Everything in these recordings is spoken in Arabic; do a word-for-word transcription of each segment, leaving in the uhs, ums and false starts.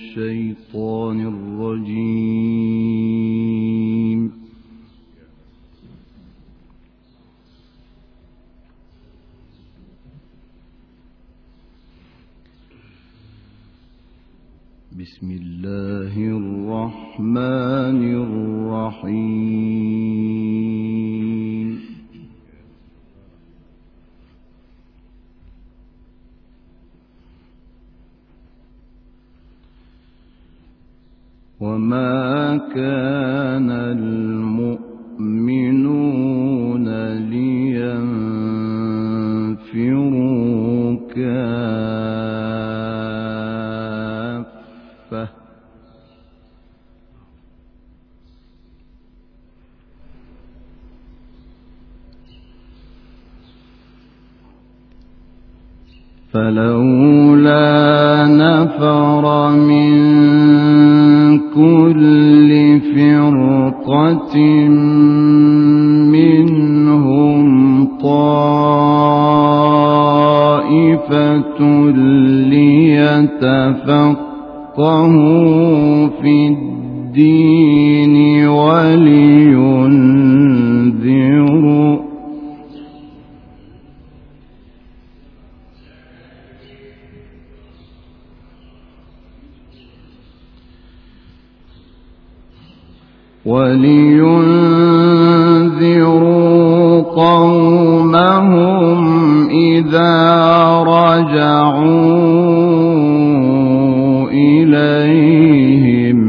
الشيطان الرجيم. بسم الله الرحمن الرحيم. وما كان المؤمنون لينفروا كافة فلولا نفر من كل فرقة منهم طائفة ليتفقهوا في الدين ولينذروا ولينذروا قومهم إذا رجعوا إليهم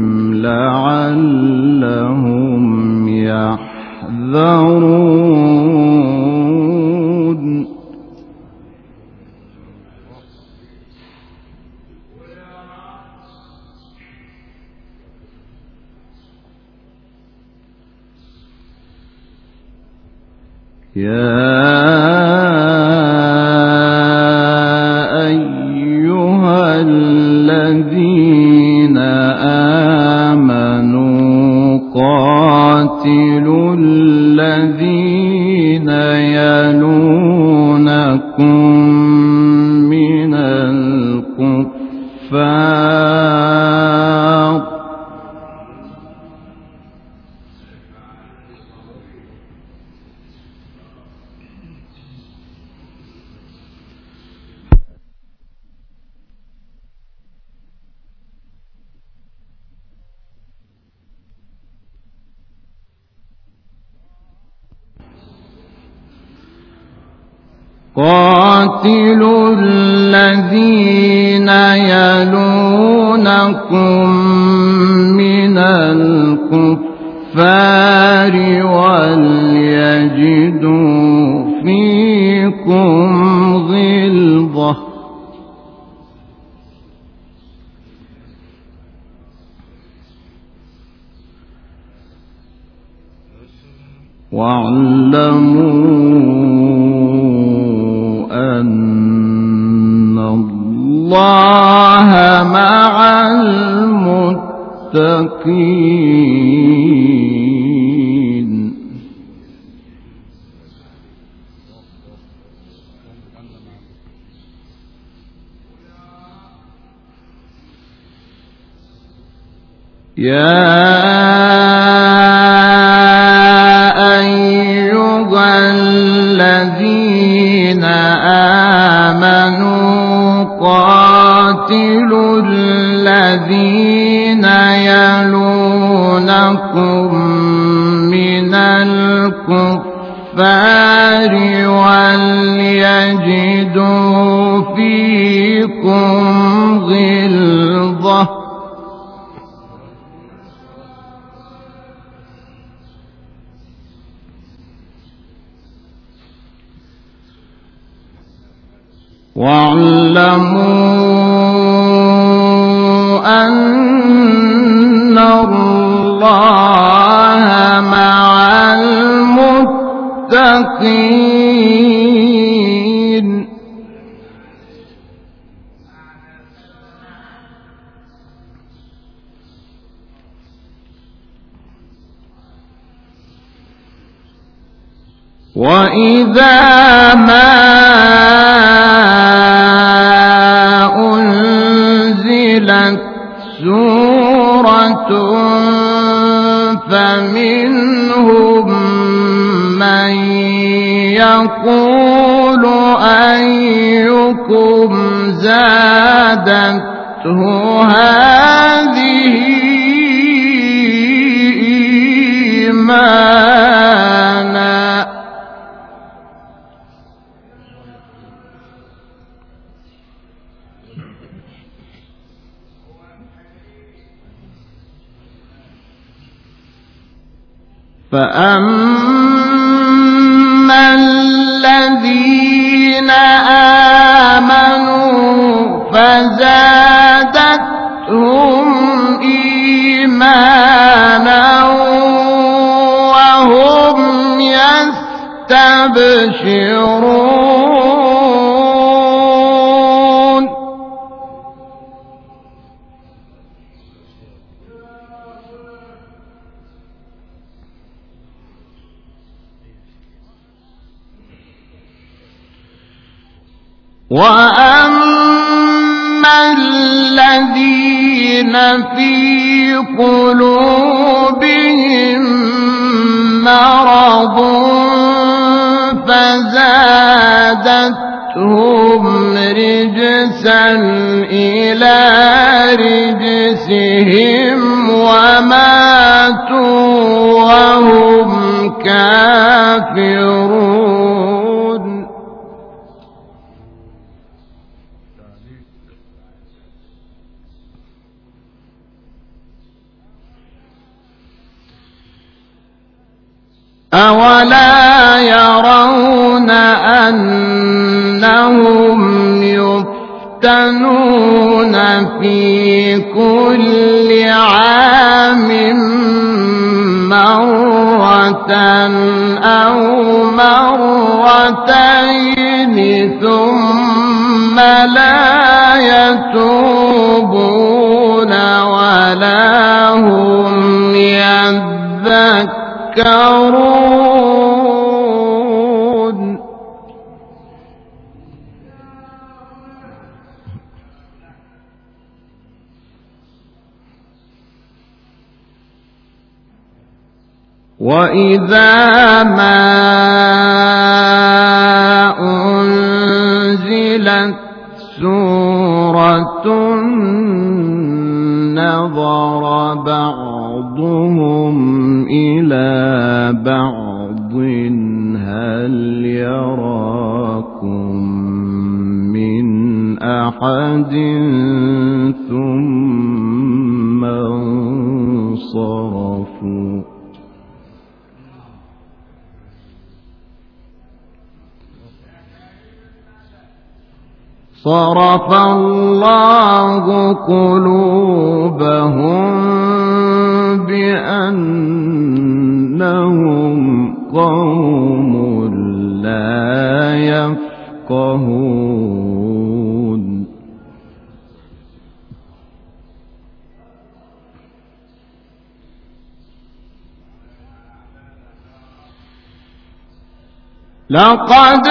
لعلهم يحذرون. يا أيها الذين آمنوا قاتلوا الذين يلونكم من الكفار قاتلوا الذين يلونكم من الكفار وليجدوا فيكم غلظة واعلموا أن الله مع المتقين. يا أيها الذين آمنوا قاتلوا الذين يلونكم من الكفار وليجدوا فيكم غلظة واعلموا أن الله مع المتقين. وإذا ما أنزلت سورة أيكم زادته هذه إيمانا فأما الذين آمنوا فزادتهم إيمانا وهم يستبشرون وأما الذين في قلوبهم مرض فزادتهم رجسا إلى رجسهم وماتوا وهم كافرون أولا يرون أنهم يفتنون في كل عام مرة أو مرتين ثم لا يتوبون ولا هم يذكرون وإذا ما أنزلت سورة نظر بعضهم إلى بعض هل يراكم من أحد ثم انصرفوا صرف الله قلوبهم بأنهم قوم لا يفقهون لقد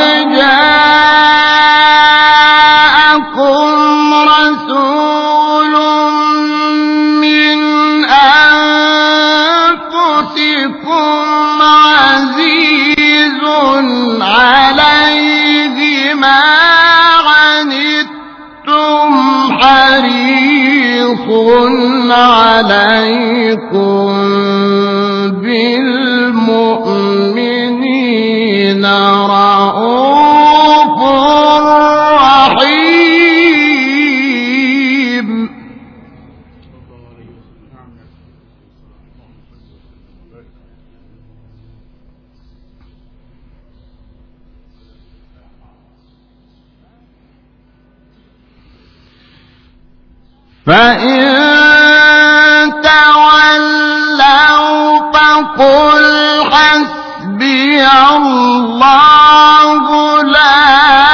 جاءكم رسول من أنفسكم عزيز عليه ما عنتم حريص عليكم بالمؤمنين رؤوف رحيم فإن تولوا فقل حسبي الله لا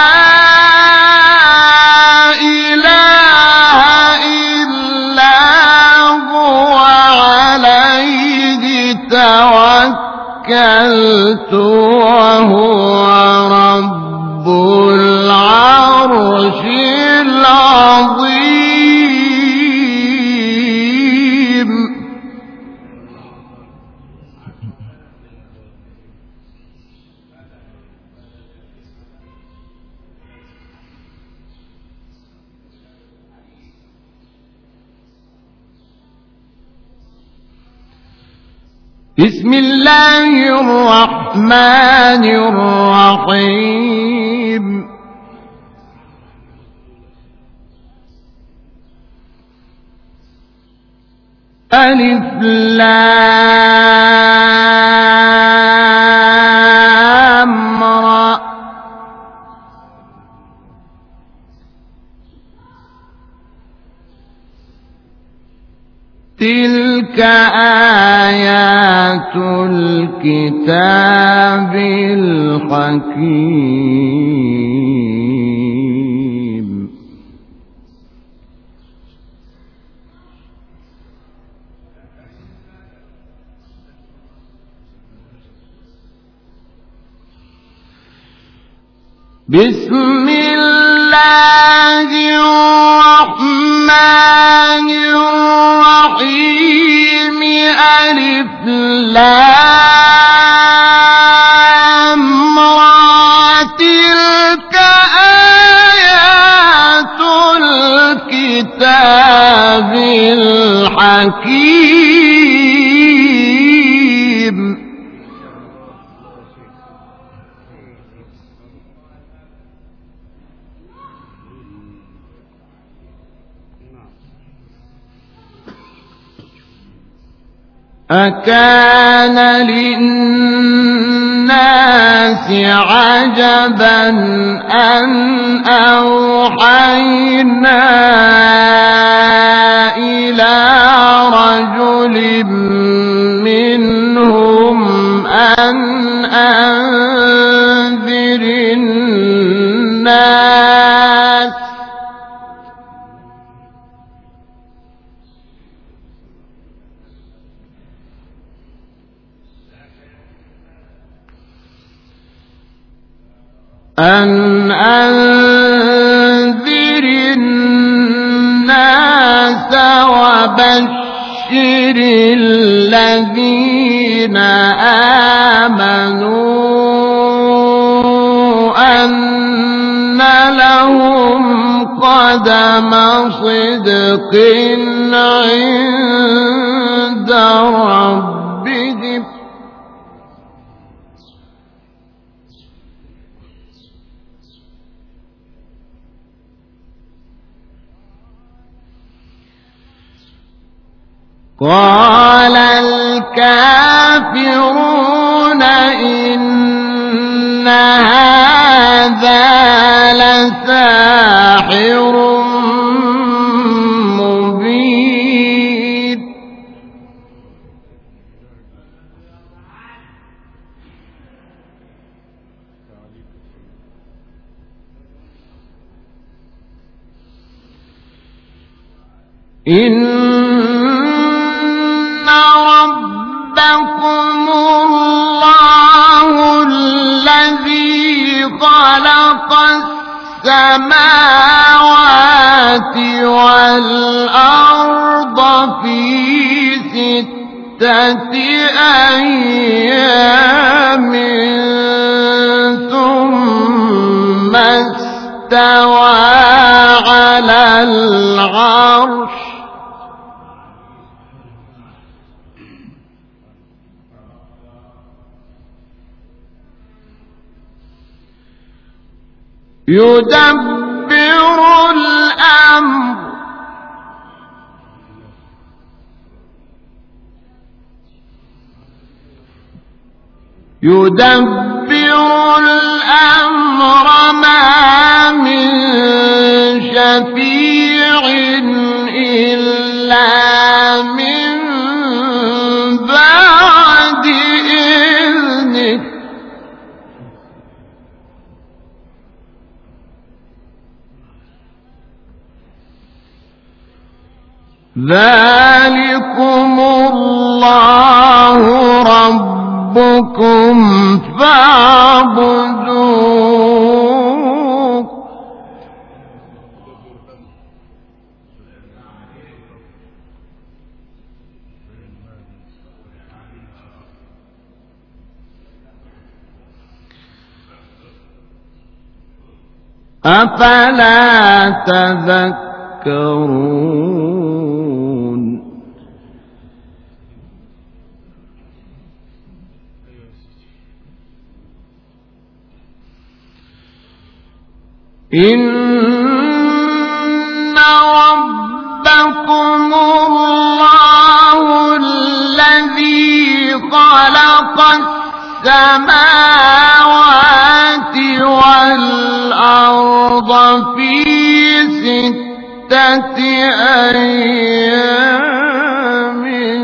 إله إلا هو عليه توكلت وهو رب العرش العظيم بسم الله الرحمن الرحيم ألف لام را تلك آيات الكتاب الحكيم بسم الله الرحمن الرحيم ألف لام را تلك آيات الكتاب الحكيم أكان للناس عجبا أن أوحينا إلى رجل منهم أن أنذر الناس أن أنذر الناس وبشر الذين آمنوا أن لهم قدم صدق عند ربهم قال الكافرون إن هذا لساحر مبين إن ربكم الله الذي خلق السماوات والأرض في ستة أيام ثم استوى على العرش يدبر الأمر يدبر الأمر ما من شفيع إلا من بعد إذنه ذلكم الله ربكم فاعبدوه أفلا تذكرون. إن ربكم الله الذي خلق السماوات والأرض في ستة أيام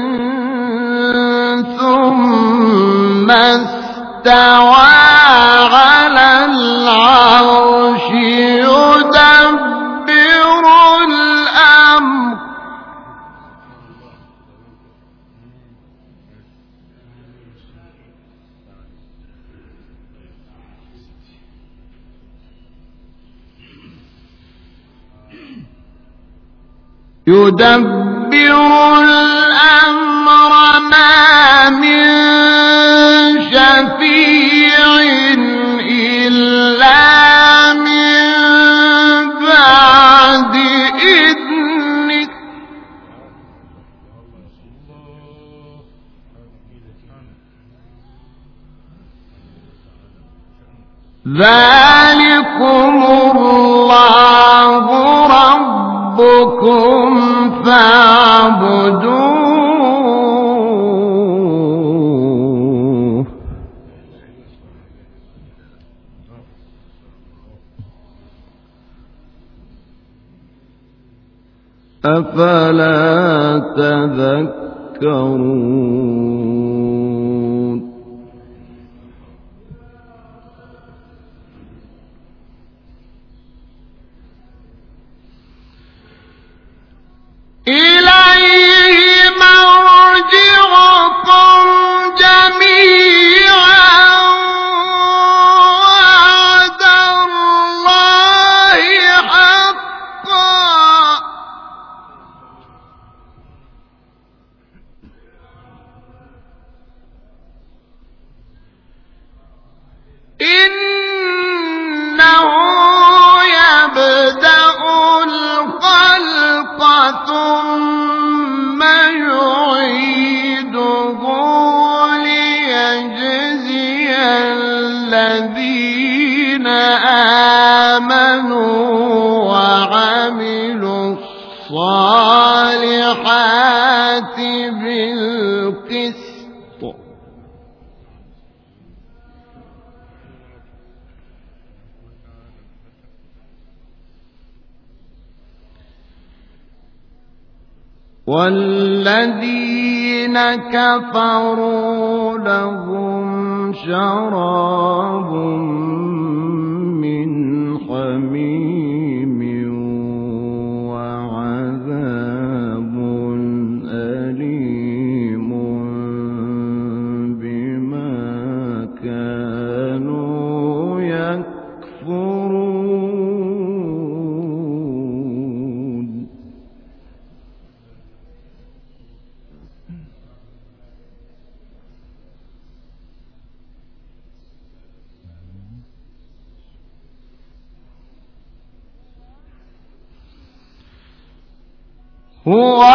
ثم استوى على العرش يدبر الأمر يدبر الأمر ما من شفيع إلا من بعد إذنه ذلكم الله ربكم فاعبدوه أفلا تذكرون إليه مرجعكم جميعا وعد الله حقا إنه يبدأ الخلق ثم يعيده ليجزي الذين آمنوا وعملوا الصالحات بالقسط والذين كفروا لهم شراب من حميم وعذاب أليم بما كانوا يكفرون هو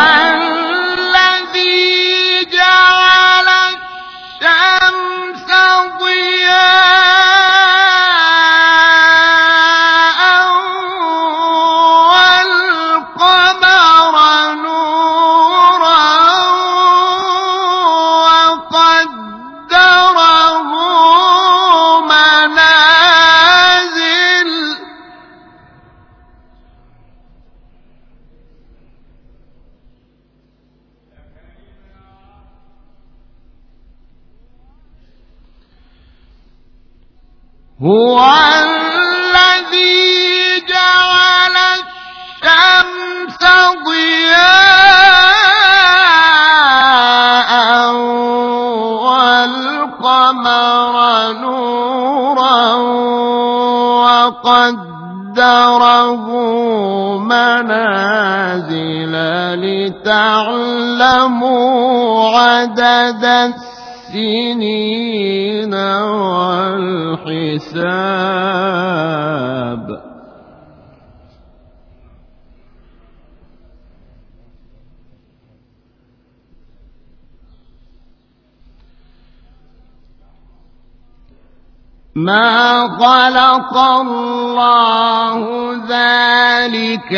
الذي جعل الشمس ضياء والقمر نورا وقدره منازل هو الذي جعل الشمس ضياء والقمر نورا وقدره منازل لتعلموا عدد السنين والحساب ما خلق الله ذلك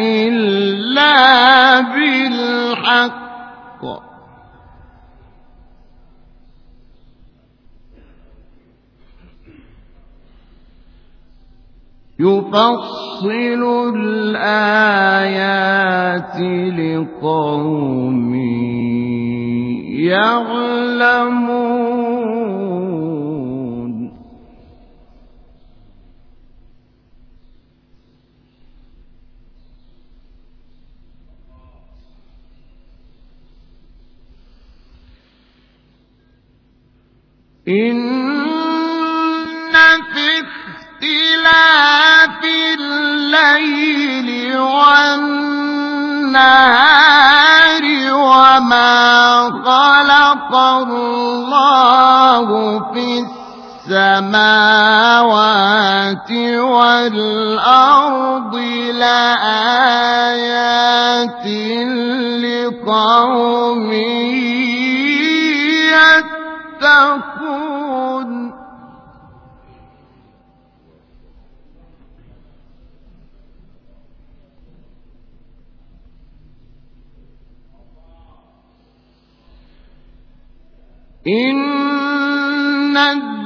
إلا بالحق يفصل الآيات لقوم يعلمون إن في اختلاف الليل والنهار وما خلق الله في السماوات والأرض لآيات لقوم يتقون إن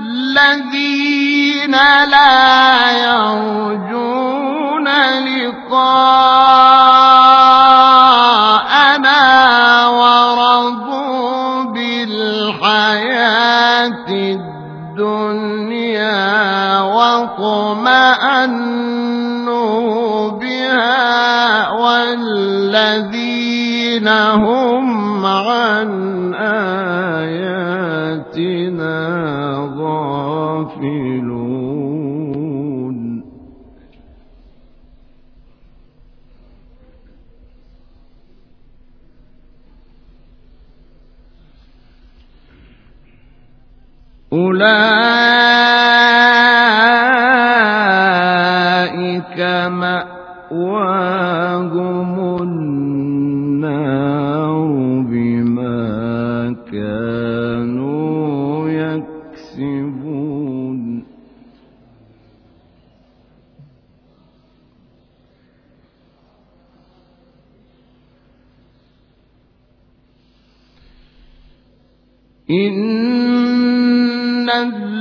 الذين لا يرجون لقاءنا ورضوا بالحياة الدنيا واطمأنوا بها والذين هم عن آياتنا غافلون أولئك مأواهم النار بما كانوا يكسبون إن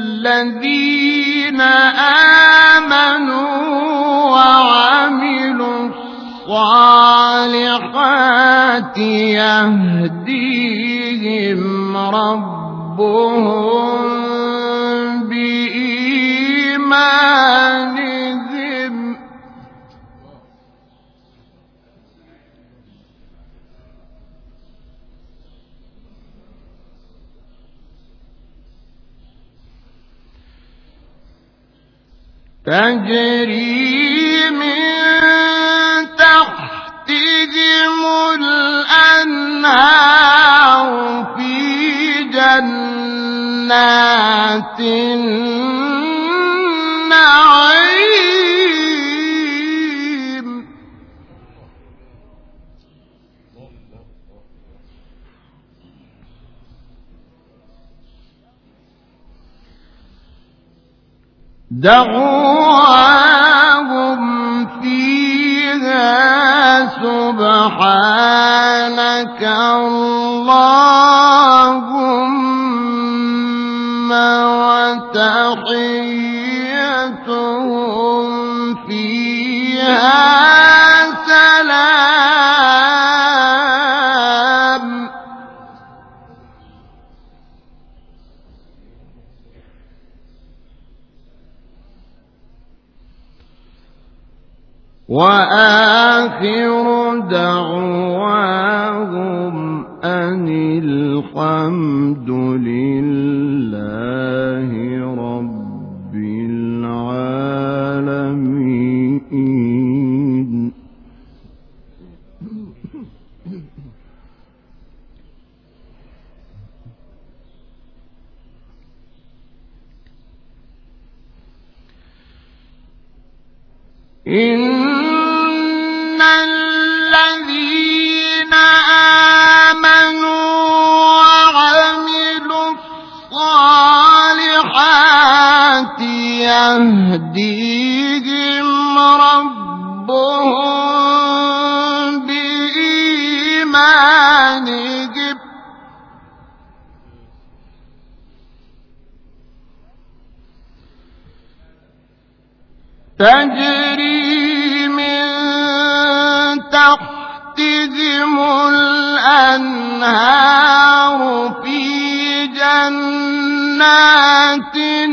الذين آمنوا وعملوا الصالحات يهديهم ربهم بإيمانهم تجري من تحتهم الأنهار في جنات النعيم دعواهم فيها سبحانك اللهم وتحيتهم فيها سلام وآخر دعواهم أن الحمد لله رب العالمين. إن الذين آمنوا وعملوا الصالحات يهديهم ربهم بإيمانهم تجري من تحتهم الأنهار في جنات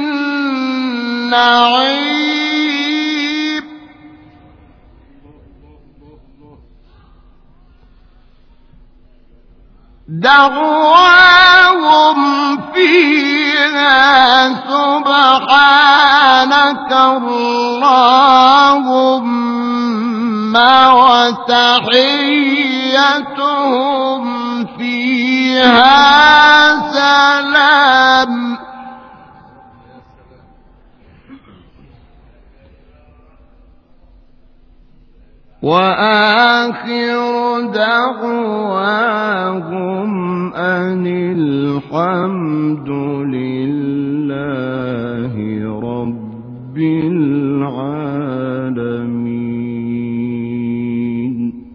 النعيم دعواهم فيها سبحانك اللهم وتحيتهم فيها سلام وآخر دعواهم أن الحمد لله رب العالمين.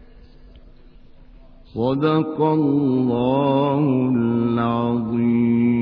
صدق الله العظيم.